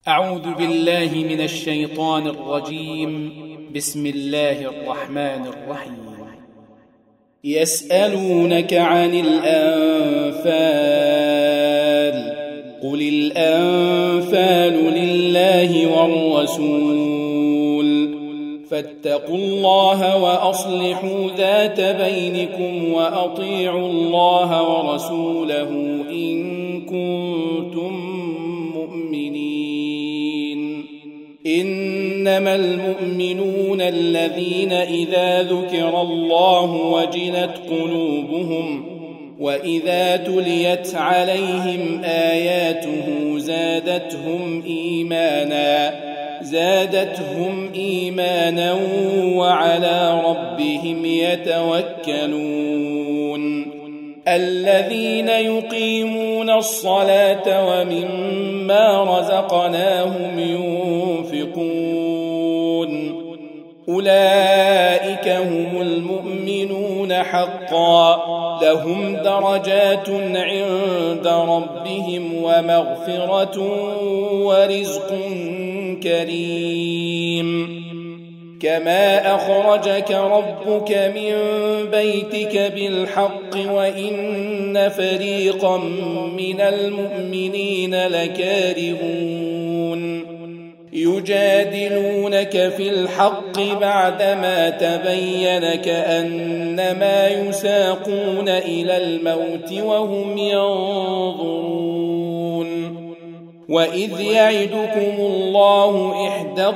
أعوذ بالله من الشيطان الرجيم. بسم الله الرحمن الرحيم. يسألونك عن الأنفال قل الأنفال لله والرسول فاتقوا الله وأصلحوا ذات بينكم وأطيعوا الله ورسوله إن كنتم مؤمنين. إنما المؤمنون الذين إذا ذكر الله وجلت قلوبهم وإذا تليت عليهم آياته زادتهم إيمانا وعلى ربهم يتوكلون. الذين يقيمون الصلاة ومما رزقناهم ينفقون أولئك هم المؤمنون حقا لهم درجات عند ربهم ومغفرة ورزق كريم. كما أخرجك ربك من بيتك بالحق وإن فريقا من المؤمنين لكارهون يجادلونك في الحق بعدما تبين كأنما يساقون إلى الموت وهم ينظرون. وإذ يعدكم الله إحدى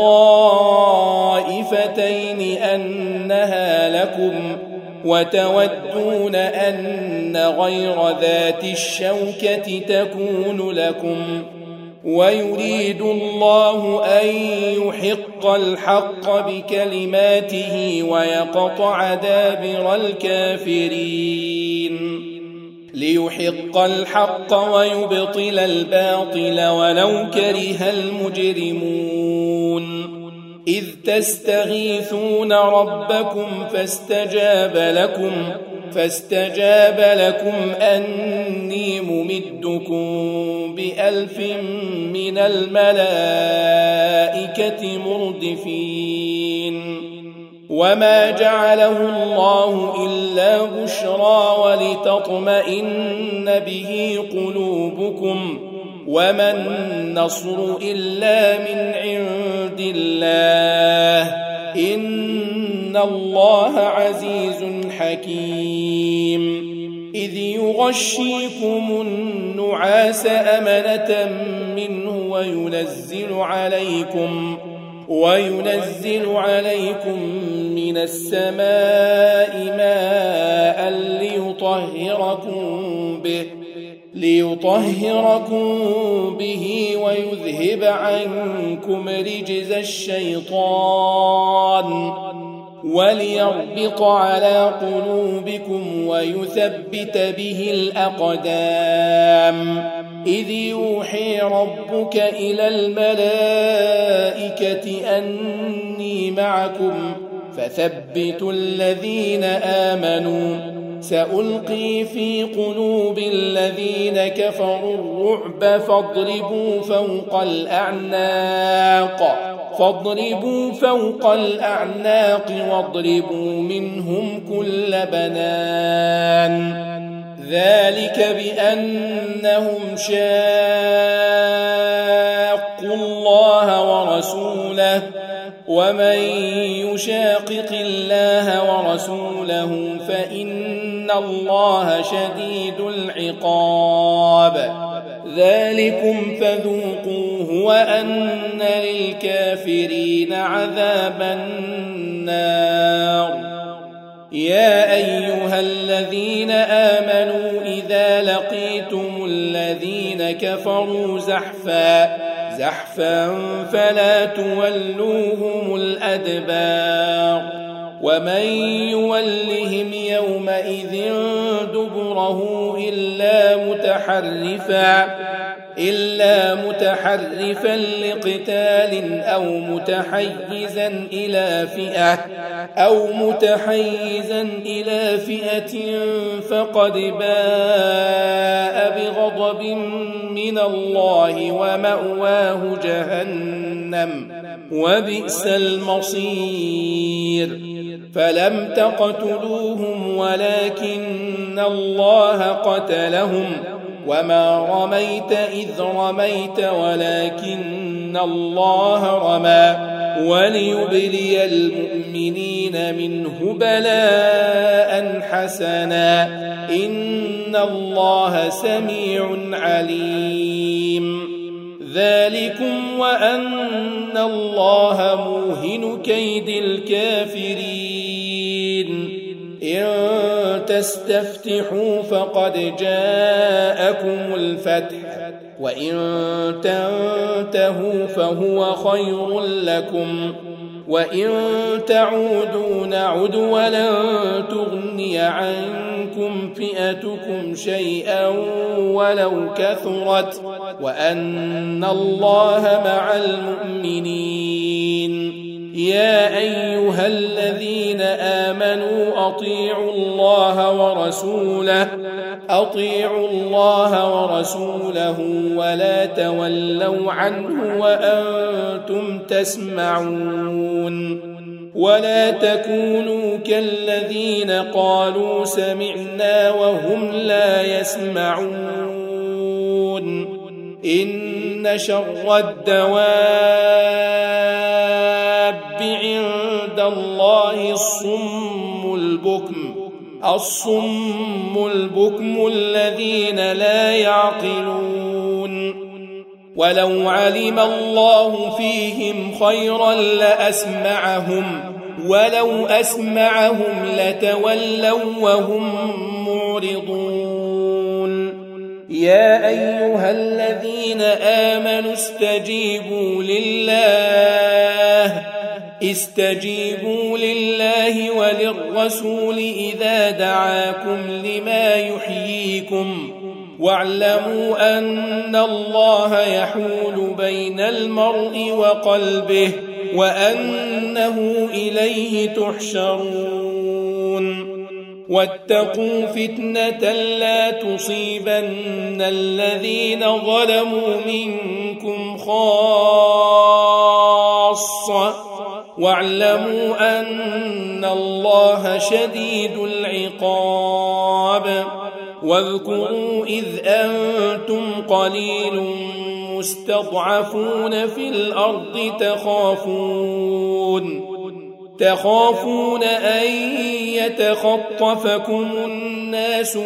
الطائفتين أنها لكم وتودون أن غير ذات الشوكة تكون لكم ويريد الله أن يحق الحق بكلماته ويقطع دابر الكافرين ليحق الحق ويبطل الباطل ولو كره المجرمون. إذ تستغيثون ربكم فاستجاب لكم أني ممدكم ب1000 من الملائكة مردفين. وما جعله الله إلا بشرى ولتطمئن به قلوبكم وما النصر إلا من عند الله إن الله عزيز حكيم. إذ يغشيكم النعاس أمنة منه وينزل عليكم من السماء ماء ليطهركم به ويذهب عنكم رجز الشيطان وليربط على قلوبكم ويثبت به الأقدام. إذ يوحي ربك إلى الملائكة أني معكم فثبتوا الذين آمنوا سألقي في قلوب الذين كفروا الرعب فاضربوا فوق الأعناق واضربوا منهم كل بنان. ذلك بأنهم شاقوا الله ورسوله ومن يشاقق الله ورسوله فإن الله شديد العقاب. ذلكم فذوقوه وأن للكافرين عذاب النار. يا أيها الذين آمنوا إذا لقيتم الذين كفروا زحفا فلا تولوهم الأدبار. ومن يولهم يومئذ دبره إلا إلا متحرفا لقتال أو متحيزا إلى فئة فقد باء بغضب من الله ومأواه جهنم وبئس المصير فلم تقتلوهم ولكن الله قتلهم وما رميت إذ رميت ولكن الله رمى وليبلي المؤمنين منه بلاء حسنا إن الله سميع عليم ذلكم وأن الله موهن كيد الكافرين إن تستفتحوا فقد جاءكم الفتح وإن تنتهوا فهو خير لكم وإن تعودوا نعد ولن تغني عنكم فئتكم شيئا ولو كثرت وأن الله مع المؤمنين يا أيها الذين آمنوا أطيعوا الله ورسوله ولا تولوا عنه وأنتم تسمعون ولا تكونوا كالذين قالوا سمعنا وهم لا يسمعون إن شر الدواب عند الله الصم البكم الذين لا يعقلون ولو علم الله فيهم خيرا ولو أسمعهم لتولوا وهم معرضون يا أيها الذين آمنوا استجيبوا لله وللرسول إذا دعاكم لما يحييكم واعلموا أن الله يحول بين المرء وقلبه وأنه إليه تحشرون واتقوا فتنة لا تصيبن الذين ظلموا منكم خاصة واعلموا أن الله شديد العقاب واذكروا إذ أنتم قليل مستضعفون في الأرض تخافون أن يتخطفكم الناس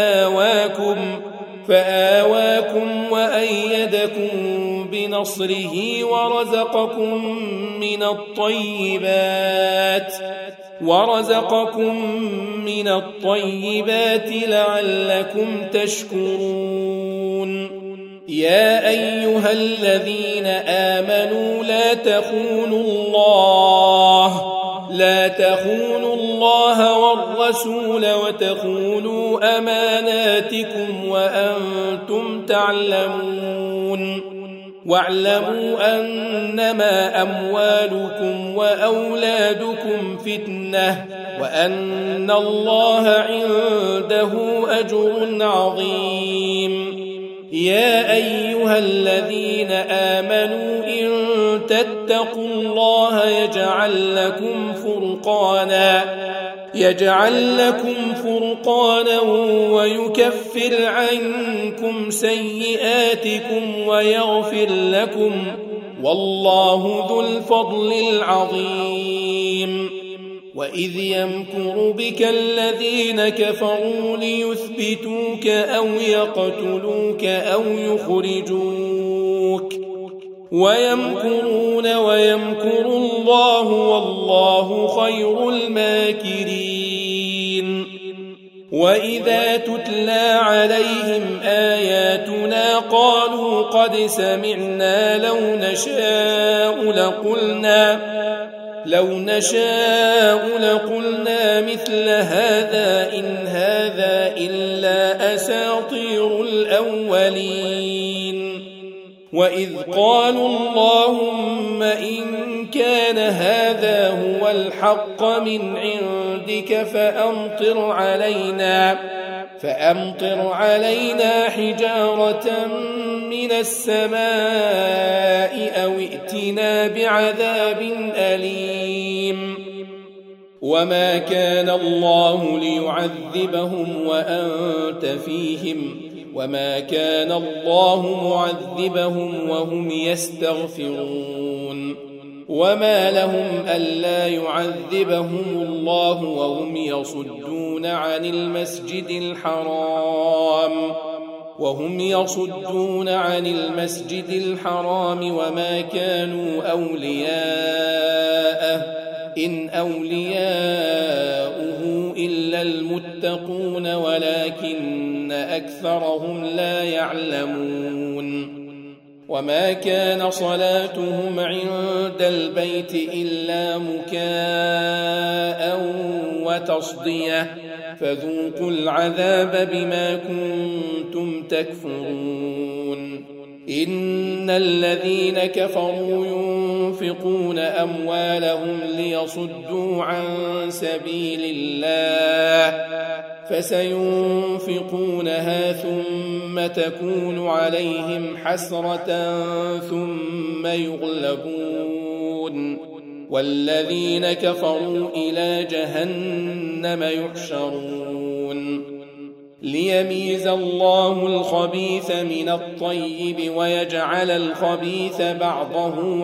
فآواكم وأيدكم بنصره ورزقكم من الطيبات لعلكم تشكرون يا أيها الذين آمنوا لا تخونوا الله والرسول وتخونوا أماناتكم وأنتم تعلمون واعلموا أنما أموالكم وأولادكم فتنة وأن الله عنده أجر عظيم يا أيها الذين آمنوا إن تتقوا الله يجعل لكم فرقانا ويكفر عنكم سيئاتكم ويغفر لكم والله ذو الفضل العظيم وإذ يمكر بك الذين كفروا ليثبتوك أو يقتلوك أو يخرجوك ويمكرون ويمكر الله والله خير الماكرين وإذا تتلى عليهم آياتنا قالوا قد سمعنا لو نشاء لقلنا مثل هذا إن هذا إلا أساطير الأولين وإذ قالوا اللهم إن كان هذا هو الحق من عندك فأمطر علينا حجارة من السماء أو ائتنا بعذاب أليم وما كان الله ليعذبهم وأنت فيهم وما كان الله معذبهم وهم يستغفرون وما لهم ألا يعذبهم الله وهم يصدون عن المسجد الحرام وما كانوا أولياءه إن أولياؤه إلا المتقون ولكن أكثرهم لا يعلمون وما كان صلاتهم عند البيت إلا مكاء وتصدية فذوقوا العذاب بما كنتم تكفرون إن الذين كفروا ينفقون أموالهم ليصدوا عن سبيل الله فسينفقونها ثم تكون عليهم حسرة ثم يغلبون والذين كفروا إلى جهنم يحشرون ليميز الله الخبيث من الطيب ويجعل الخبيث بعضه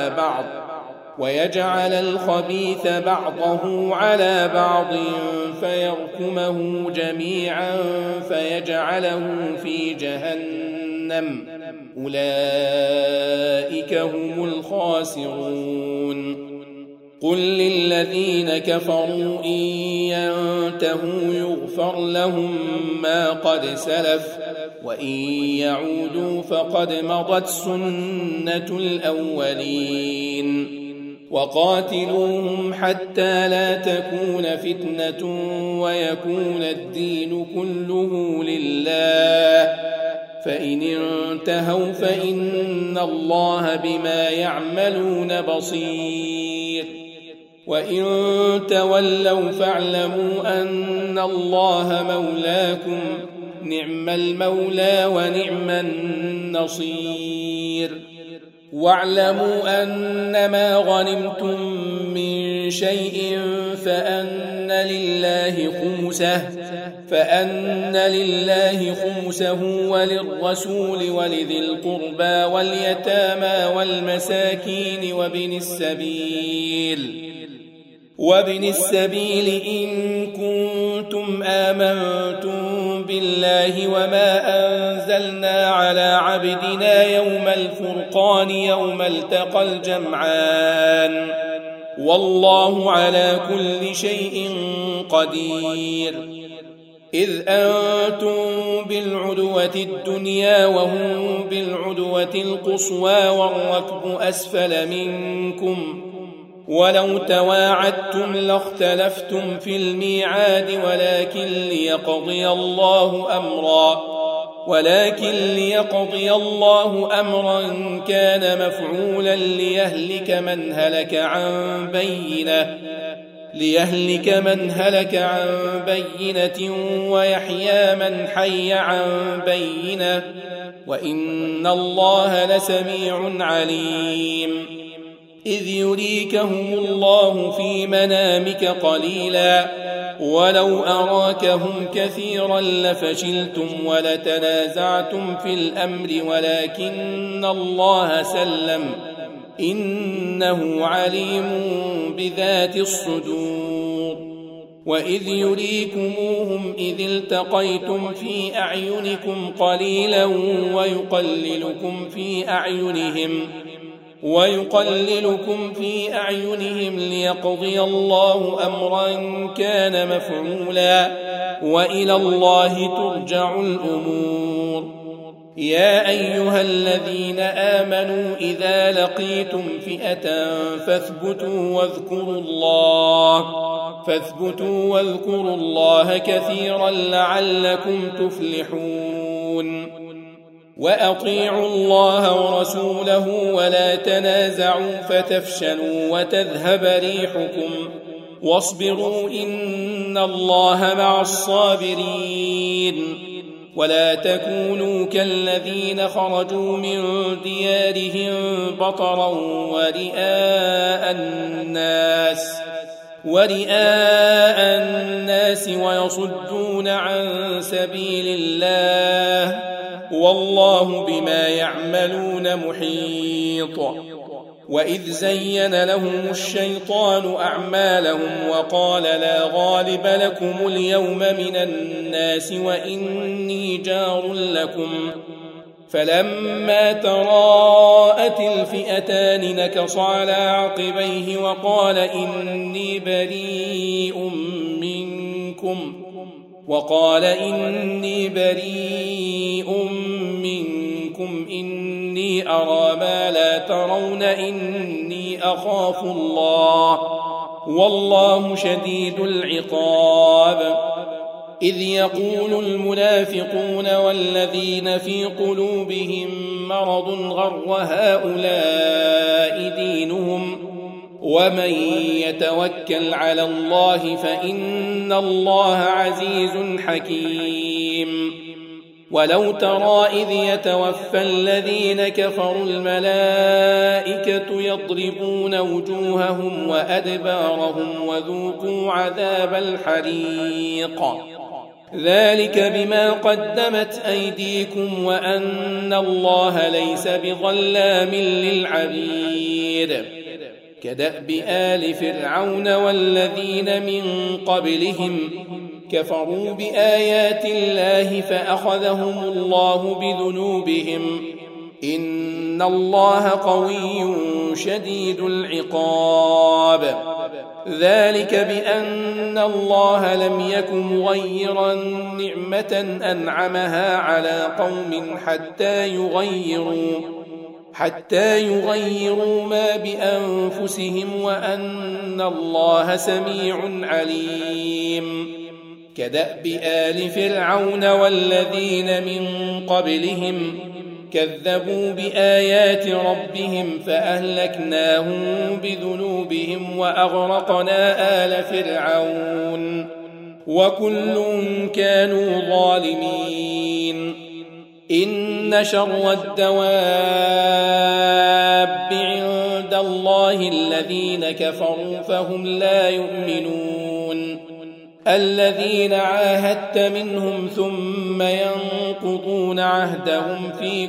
على بعض فيركمه جميعا فيجعله في جهنم أولئك هم الخاسرون قل للذين كفروا إن ينتهوا يغفر لهم ما قد سلف وإن يعودوا فقد مضت سنة الأولين وقاتلوهم حتى لا تكون فتنة ويكون الدين كله لله فإن انتهوا فإن الله بما يعملون بصير وإن تولوا فاعلموا أن الله مولاكم نعم المولى ونعم النصير واعلموا أنما غنمتم من شيء فأن لله خمسه وللرسول ولذي القربى واليتامى والمساكين وابن السبيل إن كنتم آمنتم بالله وما أنزلنا على عبدنا يوم الفرقان يوم التقى الجمعان والله على كل شيء قدير إذ أنتم بالعدوة الدنيا وهم بالعدوة القصوى والركب أسفل منكم ولو تواعدتم لاختلفتم في الميعاد ولكن ليقضي الله أمرا كان مفعولا ليهلك من هلك عن بينة ويحيى من حي عن بينة وإن الله لسميع عليم إذ يريكهم الله في منامك قليلا ولو أراكهم كثيرا لفشلتم ولتنازعتم في الأمر ولكن الله سلم إنه عليم بذات الصدور وإذ يريكموهم إذ التقيتم في أعينكم قليلا ويقللكم في أعينهم ليقضي الله أمرا كان مفعولا وإلى الله ترجع الأمور يا أيها الذين آمنوا إذا لقيتم فئة فاثبتوا واذكروا الله كثيرا لعلكم تفلحون وأطيعوا الله ورسوله ولا تنازعوا فتفشلوا وتذهب ريحكم واصبروا إن الله مع الصابرين ولا تكونوا كالذين خرجوا من ديارهم بطرا ورئاء الناس ويصدون عن سبيل الله والله بما يعملون محيط. وإذ زين لهم الشيطان أعمالهم وقال لا غالب لكم اليوم من الناس وإني جار لكم فلما تراءت الفئتان نكص على عقبيه وقال إني بريء منكم إني أرى ما لا ترون إني أخاف الله والله شديد العقاب. إذ يقول المنافقون والذين في قلوبهم مرض غر هؤلاء دينهم ومن يتوكل على الله فإن الله عزيز حكيم. ولو ترى إذ يتوفى الذين كفروا الملائكة يضربون وجوههم وأدبارهم وذوقوا عذاب الحريق ذلك بما قدمت أيديكم وأن الله ليس بظلام للعبيد. كدأب آل فرعون والذين من قبلهم كفروا بآيات الله فأخذهم الله بذنوبهم إن الله قوي شديد العقاب. ذلك بأن الله لم يك مغيرا نعمة أنعمها على قوم حتى يغيروا ما بأنفسهم وأن الله سميع عليم. كدأب آل فرعون والذين من قبلهم كذبوا بآيات ربهم فأهلكناهم بذنوبهم وأغرقنا آل فرعون وكل كانوا ظالمين. إن شر الدواب عند الله الذين كفروا فهم لا يؤمنون الذين عاهدت منهم ثم ينقضون عهدهم في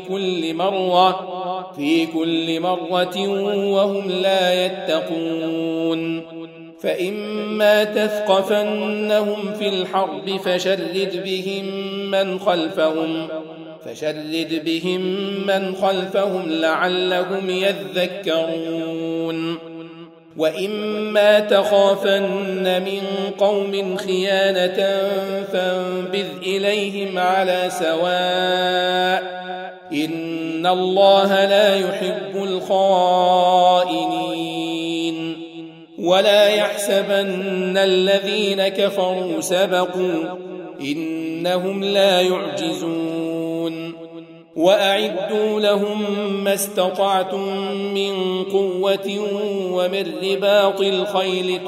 كل مرة وهم لا يتقون. فإما تثقفنهم في الحرب فشرد بهم من خلفهم لعلهم يذكرون. وإما تخافن من قوم خيانة فانبذ إليهم على سواء إن الله لا يحب الخائنين. ولا يحسبن الذين كفروا سبقوا إنهم لا يعجزون. وأعدوا لهم ما استطعتم من قوة ومن رباط الخيل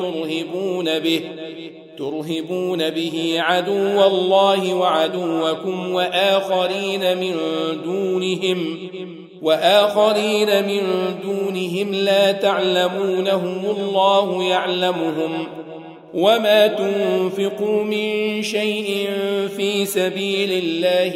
ترهبون به عدو الله وعدوكم وآخرين من دونهم لا تعلمونهم الله يعلمهم. وما تنفقوا من شيء في سبيل الله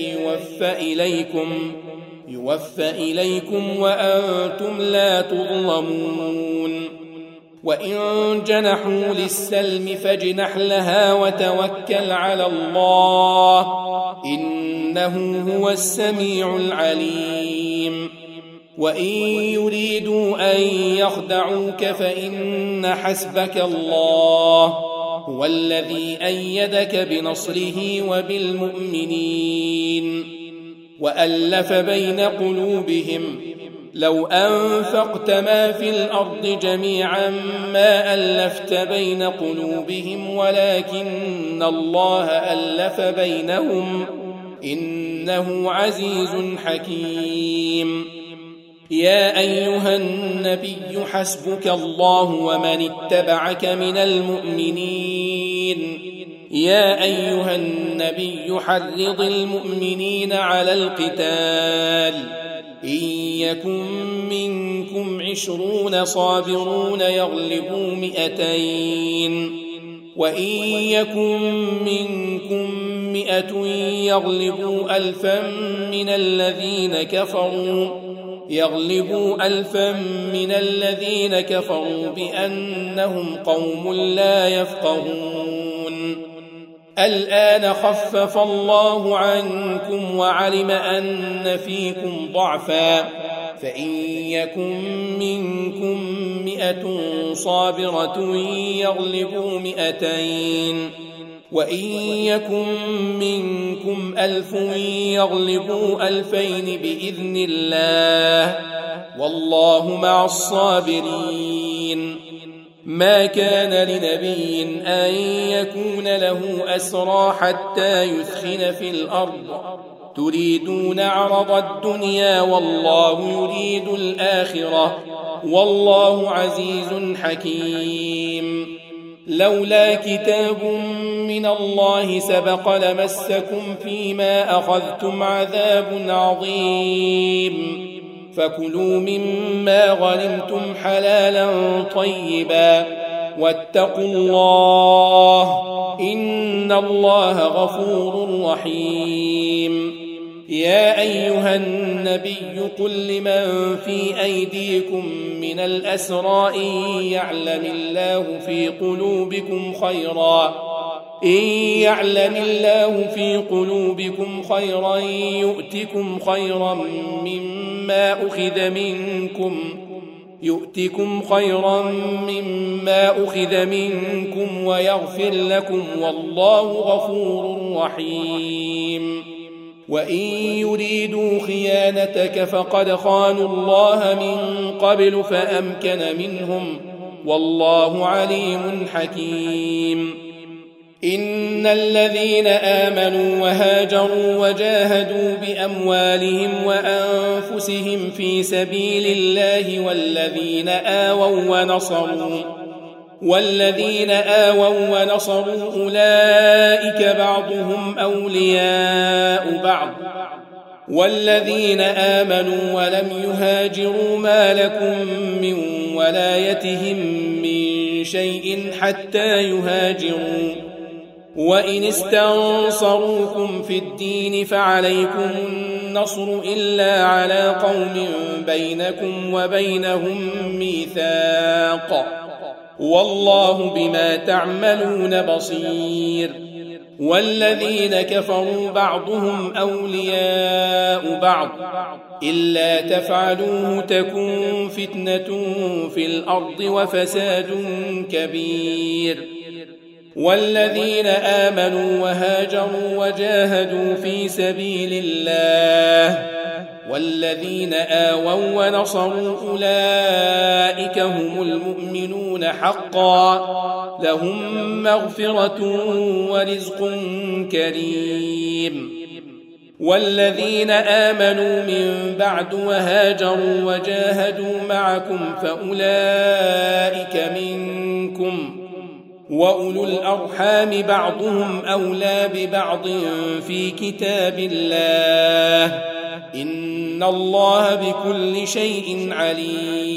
يوفى إليكم وأنتم لا تظلمون. وإن جنحوا للسلم فاجنح لها وتوكل على الله إنه هو السميع العليم. وإن يريدوا أن يخدعوك فإن حسبك الله هو الذي أيدك بنصره وبالمؤمنين. وألف بين قلوبهم لو أنفقت ما في الأرض جميعا ما ألفت بين قلوبهم ولكن الله ألف بينهم إن إنه عزيز حكيم. يا أيها النبي حسبك الله ومن اتبعك من المؤمنين. يا أيها النبي حرض المؤمنين على القتال، إن يكن منكم 20 صابرون يغلبوا 200، وإن يكن منكم 100 يغلبوا 1000 من الذين كفروا بأنهم قوم لا يفقهون. الآن خفف الله عنكم وعلم أن فيكم ضعفا، فإن يكن منكم 100 صابرة يغلبوا 200، وإن يكن منكم 1000 يغلبوا 2000 بإذن الله، والله مع الصابرين. ما كان لنبي أن يكون له أسرى حتى يثخن في الأرض، تريدون عرض الدنيا والله يريد الآخرة، والله عزيز حكيم. لولا كتاب من الله سبق لمسكم فيما أخذتم عذاب عظيم، فكلوا مما غنمتم حلالا طيبا، واتقوا الله إن الله غفور رحيم. يا أيها النبي قل لمن في أيديكم من الأسرى إن يعلم الله في قلوبكم خيرا يؤتكم خيرا مما أخذ منكم ويغفر لكم، والله غفور رحيم. وإن يريدوا خيانتك فقد خانوا الله من قبل فأمكن منهم، والله عليم حكيم. إن الذين آمنوا وهاجروا وجاهدوا بأموالهم وأنفسهم في سبيل الله والذين آووا ونصروا أولئك بعضهم أولياء بعض، والذين آمنوا ولم يهاجروا ما لكم من ولايتهم من شيء حتى يهاجروا، وإن استنصروكم في الدين فعليكم النصر إلا على قوم بينكم وبينهم ميثاق، والله بما تعملون بصير. والذين كفروا بعضهم أولياء بعض، إلا تفعلوه تكن فتنة في الأرض وفساد كبير. والذين آمنوا وهاجروا وجاهدوا في سبيل الله والذين آووا ونصروا أولئك هم المؤمنون حقا، لهم مغفرة ورزق كريم. والذين آمنوا من بعد وهاجروا وجاهدوا معكم فأولئك منكم، وأولو الأرحام بعضهم أولى ببعض في كتاب الله، إن الله بكل شيء عليم.